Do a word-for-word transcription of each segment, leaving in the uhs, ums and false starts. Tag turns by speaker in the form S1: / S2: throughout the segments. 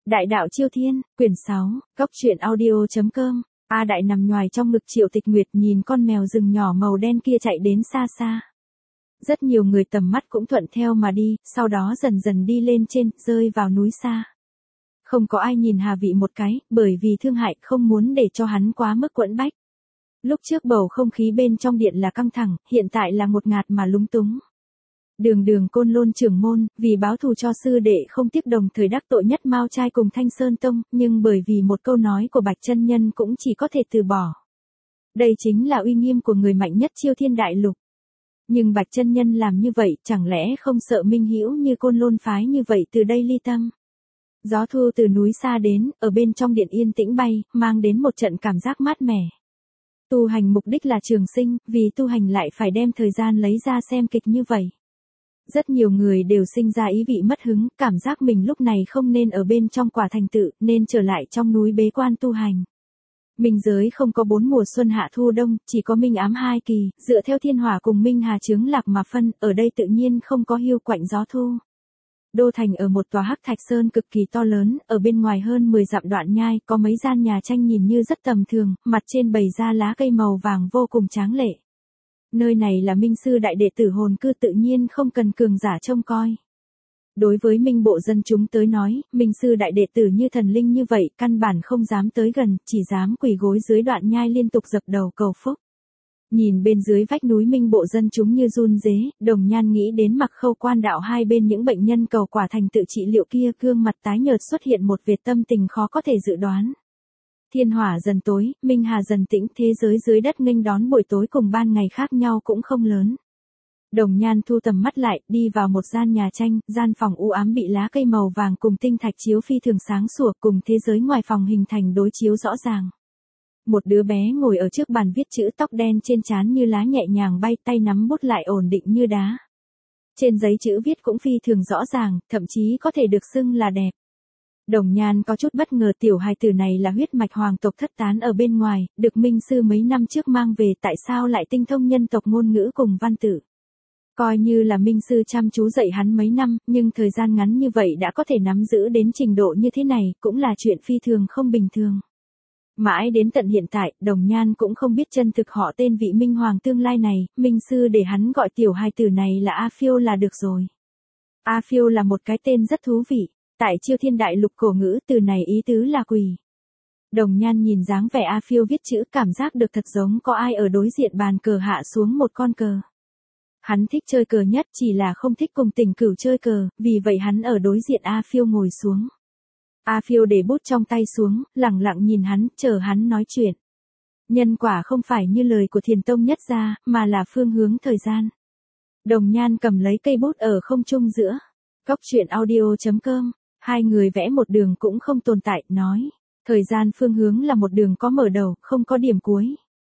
S1: Đại đạo Chiêu Thiên, quyển sáu, góc truyện audio.com. A Đại nằm nhoài trong ngực Triệu Tịch Nguyệt nhìn con mèo rừng nhỏ màu đen kia chạy đến xa xa. Rất nhiều người tầm mắt cũng thuận theo mà đi, sau đó dần dần đi lên trên, rơi vào núi xa. Không có ai nhìn Hà Vị một cái, bởi vì thương hại không muốn để cho hắn quá mức quẫn bách. Lúc trước bầu không khí bên trong điện là căng thẳng, hiện tại là ngột ngạt mà lúng túng. Đường đường Côn Lôn trưởng môn, vì báo thù cho sư đệ không tiếc đồng thời đắc tội nhất Mao trai cùng Thanh Sơn Tông, nhưng bởi vì một câu nói của Bạch chân nhân cũng chỉ có thể từ bỏ. Đây chính là uy nghiêm của người mạnh nhất Chiêu Thiên đại lục. Nhưng Bạch chân nhân làm như vậy, chẳng lẽ không sợ Minh Hữu như Côn Lôn phái như vậy từ đây ly tâm? Gió thu từ núi xa đến, ở bên trong điện yên tĩnh bay, mang đến một trận cảm giác mát mẻ. Tu hành mục đích là trường sinh, vì tu hành lại phải đem thời gian lấy ra xem kịch như vậy. Rất nhiều người đều sinh ra ý vị mất hứng, cảm giác mình lúc này không nên ở bên trong quả thành tựu, nên trở lại trong núi bế quan tu hành. Minh giới không có bốn mùa xuân hạ thu đông, chỉ có minh ám hai kỳ, dựa theo thiên hỏa cùng minh hà chướng lạc mà phân, ở đây tự nhiên không có hiu quạnh gió thu. Đô thành ở một tòa hắc thạch sơn cực kỳ to lớn, ở bên ngoài hơn mười dặm đoạn nhai, có mấy gian nhà tranh nhìn như rất tầm thường, mặt trên bày ra lá cây màu vàng vô cùng tráng lệ. Nơi này là Minh sư đại đệ tử hồn cư, tự nhiên không cần cường giả trông coi. Đối với Minh bộ dân chúng tới nói, Minh sư đại đệ tử như thần linh như vậy, căn bản không dám tới gần, chỉ dám quỳ gối dưới đoạn nhai liên tục dập đầu cầu phúc. Nhìn bên dưới vách núi Minh bộ dân chúng như run rế, Đồng Nhan nghĩ đến Mặc Khâu quan đạo hai bên những bệnh nhân cầu quả thành tự trị liệu kia, gương mặt tái nhợt xuất hiện một vệt tâm tình khó có thể dự đoán. Thiên hỏa dần tối, minh hà dần tĩnh, thế giới dưới đất nghênh đón buổi tối cùng ban ngày khác nhau cũng không lớn. Đồng Nhan thu tầm mắt lại, đi vào một gian nhà tranh, gian phòng u ám bị lá cây màu vàng cùng tinh thạch chiếu phi thường sáng sủa, cùng thế giới ngoài phòng hình thành đối chiếu rõ ràng. Một đứa bé ngồi ở trước bàn viết chữ, tóc đen trên trán như lá nhẹ nhàng bay, tay nắm bút lại ổn định như đá. Trên giấy chữ viết cũng phi thường rõ ràng, thậm chí có thể được xưng là đẹp. Đồng Nhan có chút bất ngờ, tiểu hài tử này là huyết mạch hoàng tộc thất tán ở bên ngoài, được Minh sư mấy năm trước mang về, tại sao lại tinh thông nhân tộc ngôn ngữ cùng văn tự. Coi như là Minh sư chăm chú dạy hắn mấy năm, nhưng thời gian ngắn như vậy đã có thể nắm giữ đến trình độ như thế này, cũng là chuyện phi thường không bình thường. Mãi đến tận hiện tại, Đồng Nhan cũng không biết chân thực họ tên vị Minh Hoàng tương lai này, Minh sư để hắn gọi tiểu hài tử này là A Phiêu là được rồi. A Phiêu là một cái tên rất thú vị. Tại Chiêu Thiên đại lục cổ ngữ, từ này ý tứ là quỳ. Đồng Nhan nhìn dáng vẻ A Phiêu viết chữ, cảm giác được thật giống có ai ở đối diện bàn cờ hạ xuống một con cờ. Hắn thích chơi cờ nhất, chỉ là không thích cùng Tình Cửu chơi cờ, vì vậy hắn ở đối diện A Phiêu ngồi xuống. A Phiêu để bút trong tay xuống, lặng lặng nhìn hắn, chờ hắn nói chuyện. Nhân quả không phải như lời của Thiền Tông Nhất gia, mà là phương hướng thời gian. Đồng Nhan cầm lấy cây bút ở không trung giữa. Góc truyện audio.com. Hai người vẽ một đường cũng không tồn tại, nói. Thời gian phương hướng là một đường có mở đầu, không có điểm cuối.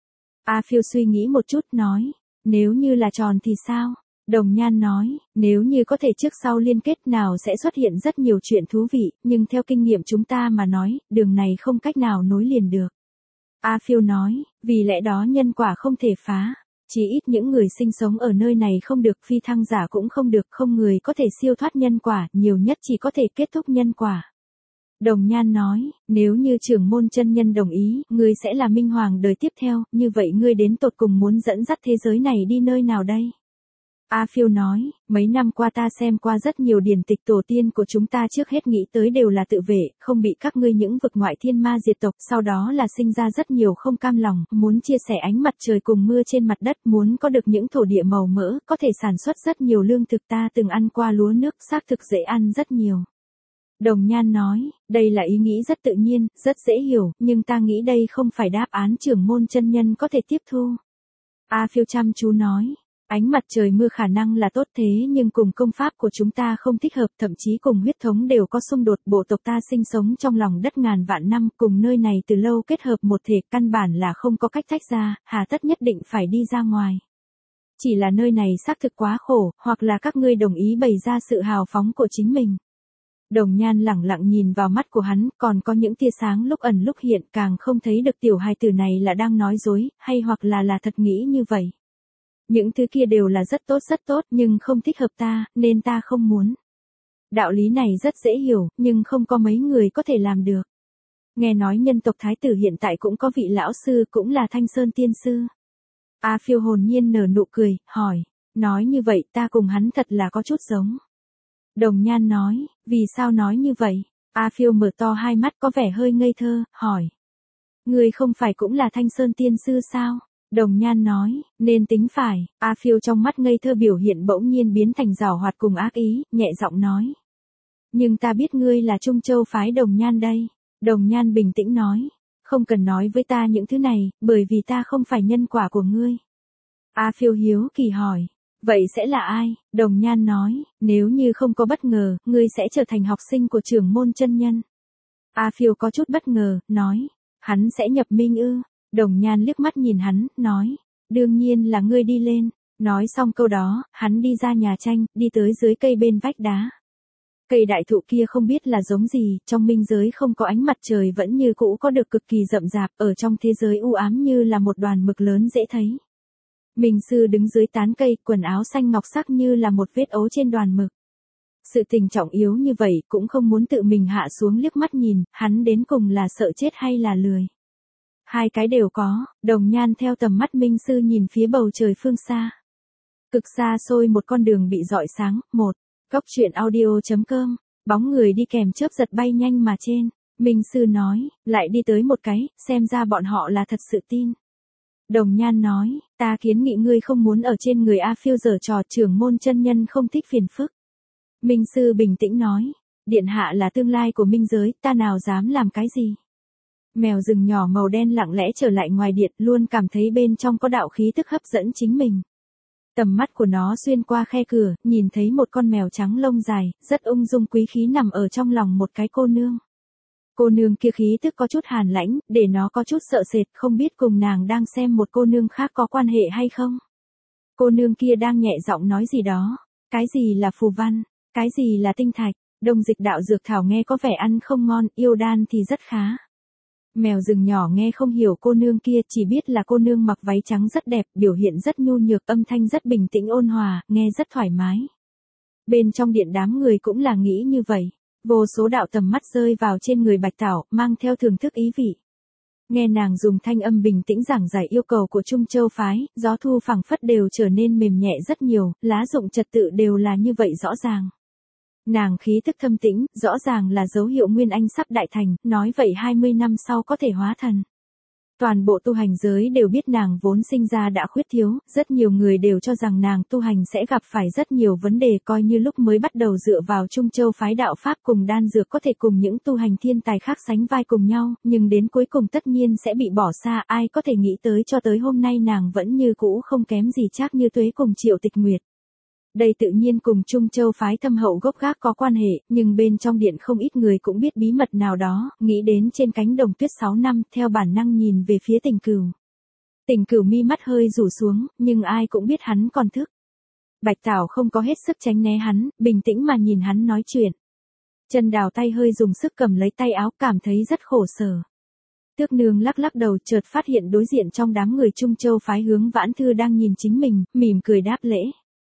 S1: A Phiêu suy nghĩ một chút, nói. Nếu như là tròn thì sao? Đồng Nhan nói, nếu như có thể trước sau liên kết nào sẽ xuất hiện rất nhiều chuyện thú vị, nhưng theo kinh nghiệm chúng ta mà nói, đường này không cách nào nối liền được. A Phiêu nói, vì lẽ đó nhân quả không thể phá. Chỉ ít những người sinh sống ở nơi này không được, phi thăng giả cũng không được, không người có thể siêu thoát nhân quả, nhiều nhất chỉ có thể kết thúc nhân quả. Đồng Nhan nói, nếu như trưởng môn chân nhân đồng ý, ngươi sẽ là Minh Hoàng đời tiếp theo, như vậy ngươi đến tột cùng muốn dẫn dắt thế giới này đi nơi nào đây? A Phiêu nói, mấy năm qua ta xem qua rất nhiều điển tịch, tổ tiên của chúng ta trước hết nghĩ tới đều là tự vệ, không bị các ngươi những vực ngoại thiên ma diệt tộc, sau đó là sinh ra rất nhiều không cam lòng, muốn chia sẻ ánh mặt trời cùng mưa trên mặt đất, muốn có được những thổ địa màu mỡ, có thể sản xuất rất nhiều lương thực, ta từng ăn qua lúa nước, xác thực dễ ăn rất nhiều. Đồng Nhan nói, đây là ý nghĩ rất tự nhiên, rất dễ hiểu, nhưng ta nghĩ đây không phải đáp án trưởng môn chân nhân có thể tiếp thu. A Phiêu chăm chú nói. Ánh mặt trời mưa khả năng là tốt, thế nhưng cùng công pháp của chúng ta không thích hợp, thậm chí cùng huyết thống đều có xung đột. Bộ tộc ta sinh sống trong lòng đất ngàn vạn năm, cùng nơi này từ lâu kết hợp một thể, căn bản là không có cách tách ra, hà tất nhất định phải đi ra ngoài. Chỉ là nơi này xác thực quá khổ, hoặc là các ngươi đồng ý bày ra sự hào phóng của chính mình. Đồng Nhan lẳng lặng nhìn vào mắt của hắn, còn có những tia sáng lúc ẩn lúc hiện, càng không thấy được tiểu hài tử này là đang nói dối, hay hoặc là là thật nghĩ như vậy. Những thứ kia đều là rất tốt rất tốt, nhưng không thích hợp ta, nên ta không muốn. Đạo lý này rất dễ hiểu, nhưng không có mấy người có thể làm được. Nghe nói nhân tộc Thái tử hiện tại cũng có vị lão sư cũng là Thanh Sơn tiên sư. A Phiêu hồn nhiên nở nụ cười, hỏi, nói như vậy ta cùng hắn thật là có chút giống. Đồng Nhan nói, vì sao nói như vậy? A Phiêu mở to hai mắt có vẻ hơi ngây thơ, hỏi. Ngươi không phải cũng là Thanh Sơn tiên sư sao? Đồng Nhan nói, nên tính phải. A Phiêu trong mắt ngây thơ biểu hiện bỗng nhiên biến thành giảo hoạt cùng ác ý, nhẹ giọng nói. Nhưng ta biết ngươi là Trung Châu phái Đồng Nhan đây. Đồng Nhan bình tĩnh nói, không cần nói với ta những thứ này, bởi vì ta không phải nhân quả của ngươi. A Phiêu hiếu kỳ hỏi, vậy sẽ là ai? Đồng Nhan nói, nếu như không có bất ngờ, ngươi sẽ trở thành học sinh của trưởng môn chân nhân. A Phiêu có chút bất ngờ, nói, hắn sẽ nhập minh ư? Đồng Nhan liếc mắt nhìn hắn, nói, đương nhiên là ngươi đi lên. Nói xong câu đó, hắn đi ra nhà tranh, đi tới dưới cây bên vách đá. Cây đại thụ kia không biết là giống gì, trong minh giới không có ánh mặt trời vẫn như cũ có được cực kỳ rậm rạp, ở trong thế giới u ám như là một đoàn mực lớn dễ thấy. Minh sư đứng dưới tán cây, quần áo xanh ngọc sắc như là một vết ấu trên đoàn mực. Sự tình trọng yếu như vậy cũng không muốn tự mình hạ xuống liếc mắt nhìn, hắn đến cùng là sợ chết hay là lười. Hai cái đều có. Đồng Nhan theo tầm mắt minh sư nhìn phía bầu trời phương xa. Cực xa xôi một con đường bị rọi sáng. Một. Góc truyện audio chấm com. Bóng người đi kèm chớp giật bay nhanh mà trên. Minh sư nói, lại đi tới một cái, xem ra bọn họ là thật sự tin. Đồng Nhan nói, ta kiến nghị ngươi không muốn ở trên người A Phiêu giở trò, trưởng môn chân nhân không thích phiền phức. Minh sư bình tĩnh nói, điện hạ là tương lai của minh giới, ta nào dám làm cái gì. Mèo rừng nhỏ màu đen lặng lẽ trở lại ngoài điện, luôn cảm thấy bên trong có đạo khí tức hấp dẫn chính mình. Tầm mắt của nó xuyên qua khe cửa, nhìn thấy một con mèo trắng lông dài, rất ung dung quý khí nằm ở trong lòng một cái cô nương. Cô nương kia khí tức có chút hàn lãnh, để nó có chút sợ sệt, không biết cùng nàng đang xem một cô nương khác có quan hệ hay không. Cô nương kia đang nhẹ giọng nói gì đó. Cái gì là phù văn? Cái gì là tinh thạch? Đông dịch đạo dược thảo nghe có vẻ ăn không ngon, yêu đan thì rất khá. Mèo rừng nhỏ nghe không hiểu cô nương kia, chỉ biết là cô nương mặc váy trắng rất đẹp, biểu hiện rất nhu nhược, âm thanh rất bình tĩnh ôn hòa, nghe rất thoải mái. Bên trong điện đám người cũng là nghĩ như vậy. Vô số đạo tầm mắt rơi vào trên người Bạch Tảo, mang theo thưởng thức ý vị. Nghe nàng dùng thanh âm bình tĩnh giảng giải yêu cầu của Trung Châu phái, gió thu phẳng phất đều trở nên mềm nhẹ rất nhiều, lá rụng trật tự đều là như vậy rõ ràng. Nàng khí thức thâm tĩnh, rõ ràng là dấu hiệu Nguyên Anh sắp đại thành, nói vậy hai mươi năm sau có thể hóa thần. Toàn bộ tu hành giới đều biết nàng vốn sinh ra đã khuyết thiếu, rất nhiều người đều cho rằng nàng tu hành sẽ gặp phải rất nhiều vấn đề, coi như lúc mới bắt đầu dựa vào Trung Châu phái đạo Pháp cùng đan dược có thể cùng những tu hành thiên tài khác sánh vai cùng nhau, nhưng đến cuối cùng tất nhiên sẽ bị bỏ xa, ai có thể nghĩ tới cho tới hôm nay nàng vẫn như cũ không kém gì Trác Như Tuế cùng Triệu Tịch Nguyệt. Đây tự nhiên cùng Trung Châu phái thâm hậu gốc gác có quan hệ, nhưng bên trong điện không ít người cũng biết bí mật nào đó, nghĩ đến trên cánh đồng tuyết sáu năm, theo bản năng nhìn về phía Tình Cửu. Tình Cửu mi mắt hơi rủ xuống, nhưng ai cũng biết hắn còn thức. Bạch Tảo không có hết sức tránh né hắn, bình tĩnh mà nhìn hắn nói chuyện. Chân Đào tay hơi dùng sức cầm lấy tay áo, cảm thấy rất khổ sở. Tước Nương lắc lắc đầu, chợt phát hiện đối diện trong đám người Trung Châu phái Hướng Vãn Thư đang nhìn chính mình, mỉm cười đáp lễ.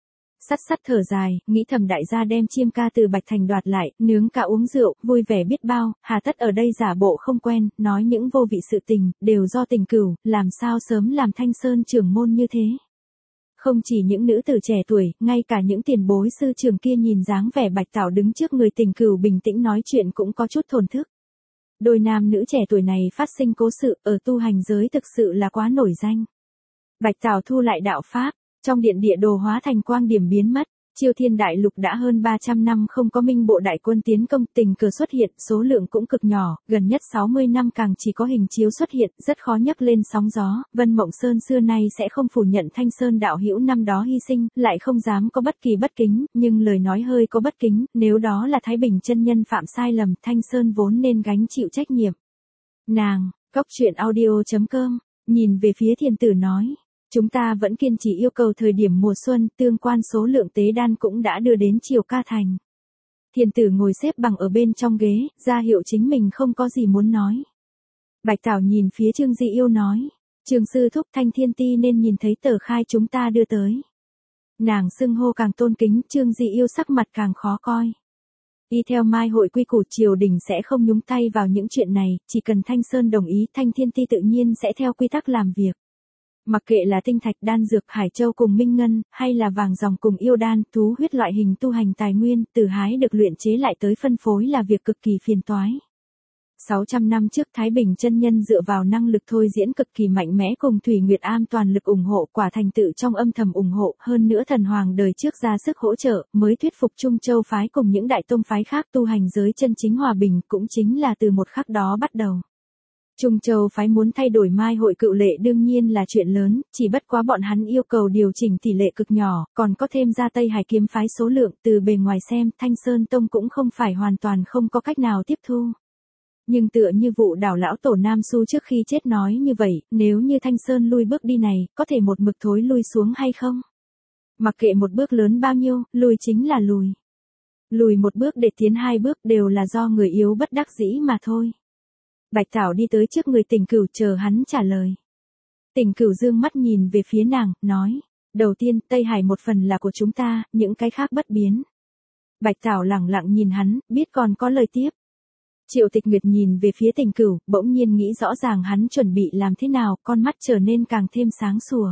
S1: Sắt sắt thở dài, nghĩ thầm đại gia đem chiêm ca từ Bạch Thành đoạt lại, nướng cả uống rượu, vui vẻ biết bao, hà tất ở đây giả bộ không quen, nói những vô vị sự tình, đều do Tình Cửu, làm sao sớm làm Thanh Sơn trưởng môn như thế. Không chỉ những nữ tử trẻ tuổi, ngay cả những tiền bối sư trưởng kia nhìn dáng vẻ Bạch Tảo đứng trước người Tình Cửu bình tĩnh nói chuyện cũng có chút thổn thức. Đôi nam nữ trẻ tuổi này phát sinh cố sự, ở tu hành giới thực sự là quá nổi danh. Bạch Tảo thu lại đạo Pháp. Trong điện địa đồ hóa thành quang điểm biến mất, Chiêu Thiên Đại Lục đã hơn ba trăm năm không có minh bộ đại quân tiến công, Tình Cờ xuất hiện, số lượng cũng cực nhỏ, gần nhất sáu mươi năm càng chỉ có hình chiếu xuất hiện, rất khó nhấc lên sóng gió. Vân Mộng Sơn xưa nay sẽ không phủ nhận Thanh Sơn đạo hữu năm đó hy sinh, lại không dám có bất kỳ bất kính, nhưng lời nói hơi có bất kính, nếu đó là Thái Bình chân nhân phạm sai lầm, Thanh Sơn vốn nên gánh chịu trách nhiệm. Nàng, góc truyện audio chấm com, nhìn về phía Thiên Tử nói. Chúng ta vẫn kiên trì yêu cầu thời điểm mùa xuân, tương quan số lượng tế đan cũng đã đưa đến Triều Ca Thành. Thiên Tử ngồi xếp bằng ở bên trong ghế, ra hiệu chính mình không có gì muốn nói. Bạch Tảo nhìn phía Trương Dị Yêu nói, Trương sư thúc Thanh Thiên Ti nên nhìn thấy tờ khai chúng ta đưa tới. Nàng xưng hô càng tôn kính, Trương Dị Yêu sắc mặt càng khó coi. Y theo Mai hội quy củ triều đình sẽ không nhúng tay vào những chuyện này, chỉ cần Thanh Sơn đồng ý Thanh Thiên Ti tự nhiên sẽ theo quy tắc làm việc. Mặc kệ là tinh thạch đan dược hải châu cùng minh ngân, hay là vàng ròng cùng yêu đan, thú huyết loại hình tu hành tài nguyên, từ hái được luyện chế lại tới phân phối là việc cực kỳ phiền toái. sáu trăm năm trước Thái Bình chân nhân dựa vào năng lực thôi diễn cực kỳ mạnh mẽ cùng Thủy Nguyệt Am toàn lực ủng hộ, quả thành tựu trong âm thầm ủng hộ, hơn nữa thần hoàng đời trước ra sức hỗ trợ, mới thuyết phục Trung Châu phái cùng những đại tông phái khác tu hành giới chân chính hòa bình, cũng chính là từ một khắc đó bắt đầu. Trung Châu phái muốn thay đổi Mai hội cựu lệ đương nhiên là chuyện lớn, chỉ bất quá bọn hắn yêu cầu điều chỉnh tỷ lệ cực nhỏ, còn có thêm ra Tây Hải kiếm phái số lượng, từ bề ngoài xem, Thanh Sơn Tông cũng không phải hoàn toàn không có cách nào tiếp thu. Nhưng tựa như vụ đảo lão tổ Nam Su trước khi chết nói như vậy, nếu như Thanh Sơn lui bước đi này, có thể một mực thối lui xuống hay không? Mặc kệ một bước lớn bao nhiêu, lùi chính là lùi. Lùi một bước để tiến hai bước đều là do người yếu bất đắc dĩ mà thôi. Bạch Thảo đi tới trước người Tỉnh Cửu chờ hắn trả lời. Tỉnh Cửu dương mắt nhìn về phía nàng, nói, đầu tiên Tây Hải một phần là của chúng ta, những cái khác bất biến. Bạch Thảo lẳng lặng nhìn hắn, biết còn có lời tiếp. Triệu Tịch Nguyệt nhìn về phía Tỉnh Cửu, bỗng nhiên nghĩ rõ ràng hắn chuẩn bị làm thế nào, con mắt trở nên càng thêm sáng sủa.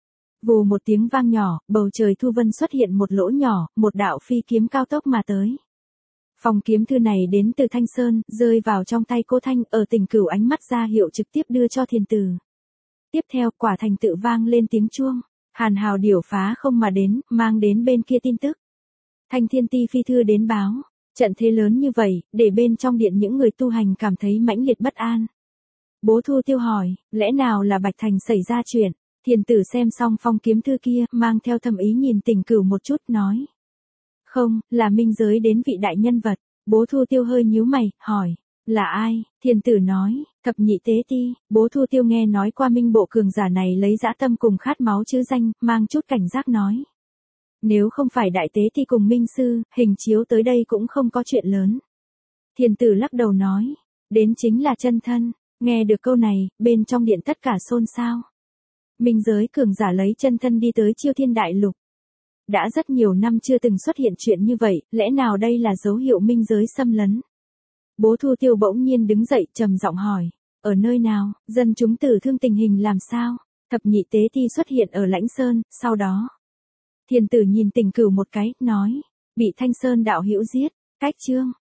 S1: Vù một tiếng vang nhỏ, bầu trời thu vân xuất hiện một lỗ nhỏ, một đạo phi kiếm cao tốc mà tới. Phong kiếm thư này đến từ Thanh Sơn, rơi vào trong tay cô Thanh, ở Tỉnh Cửu ánh mắt ra hiệu trực tiếp đưa cho Thiên Tử. Tiếp theo, quả thành tự vang lên tiếng chuông, Hàn Hào điểu phá không mà đến, mang đến bên kia tin tức. Thanh Thiên Ti phi thư đến báo, trận thế lớn như vậy, để bên trong điện những người tu hành cảm thấy mãnh liệt bất an. Bố Thu Tiêu hỏi, lẽ nào là Bạch Thành xảy ra chuyện? Thiên Tử xem xong phong kiếm thư kia, mang theo thầm ý nhìn Tỉnh Cửu một chút, nói. Không, là minh giới đến vị đại nhân vật. Bố Thu Tiêu hơi nhíu mày, hỏi, là ai? Thiên Tử nói, thập nhị tế ti. Bố Thu Tiêu nghe nói qua minh bộ cường giả này lấy dã tâm cùng khát máu chứ danh, mang chút cảnh giác nói. Nếu không phải đại tế ti cùng minh sư, hình chiếu tới đây cũng không có chuyện lớn. Thiên Tử lắc đầu nói, đến chính là chân thân. Nghe được câu này, bên trong điện tất cả xôn xao. Minh giới cường giả lấy chân thân đi tới Chiêu Thiên Đại Lục. Đã rất nhiều năm chưa từng xuất hiện chuyện như vậy, lẽ nào đây là dấu hiệu minh giới xâm lấn? Bố Thu Tiêu bỗng nhiên đứng dậy trầm giọng hỏi, ở nơi nào, dân chúng tử thương tình hình làm sao? Thập nhị tế ti xuất hiện ở Lãnh Sơn, sau đó. Thiên Tử nhìn Tỉnh Cửu một cái, nói, bị Thanh Sơn đạo hữu giết, cách chương.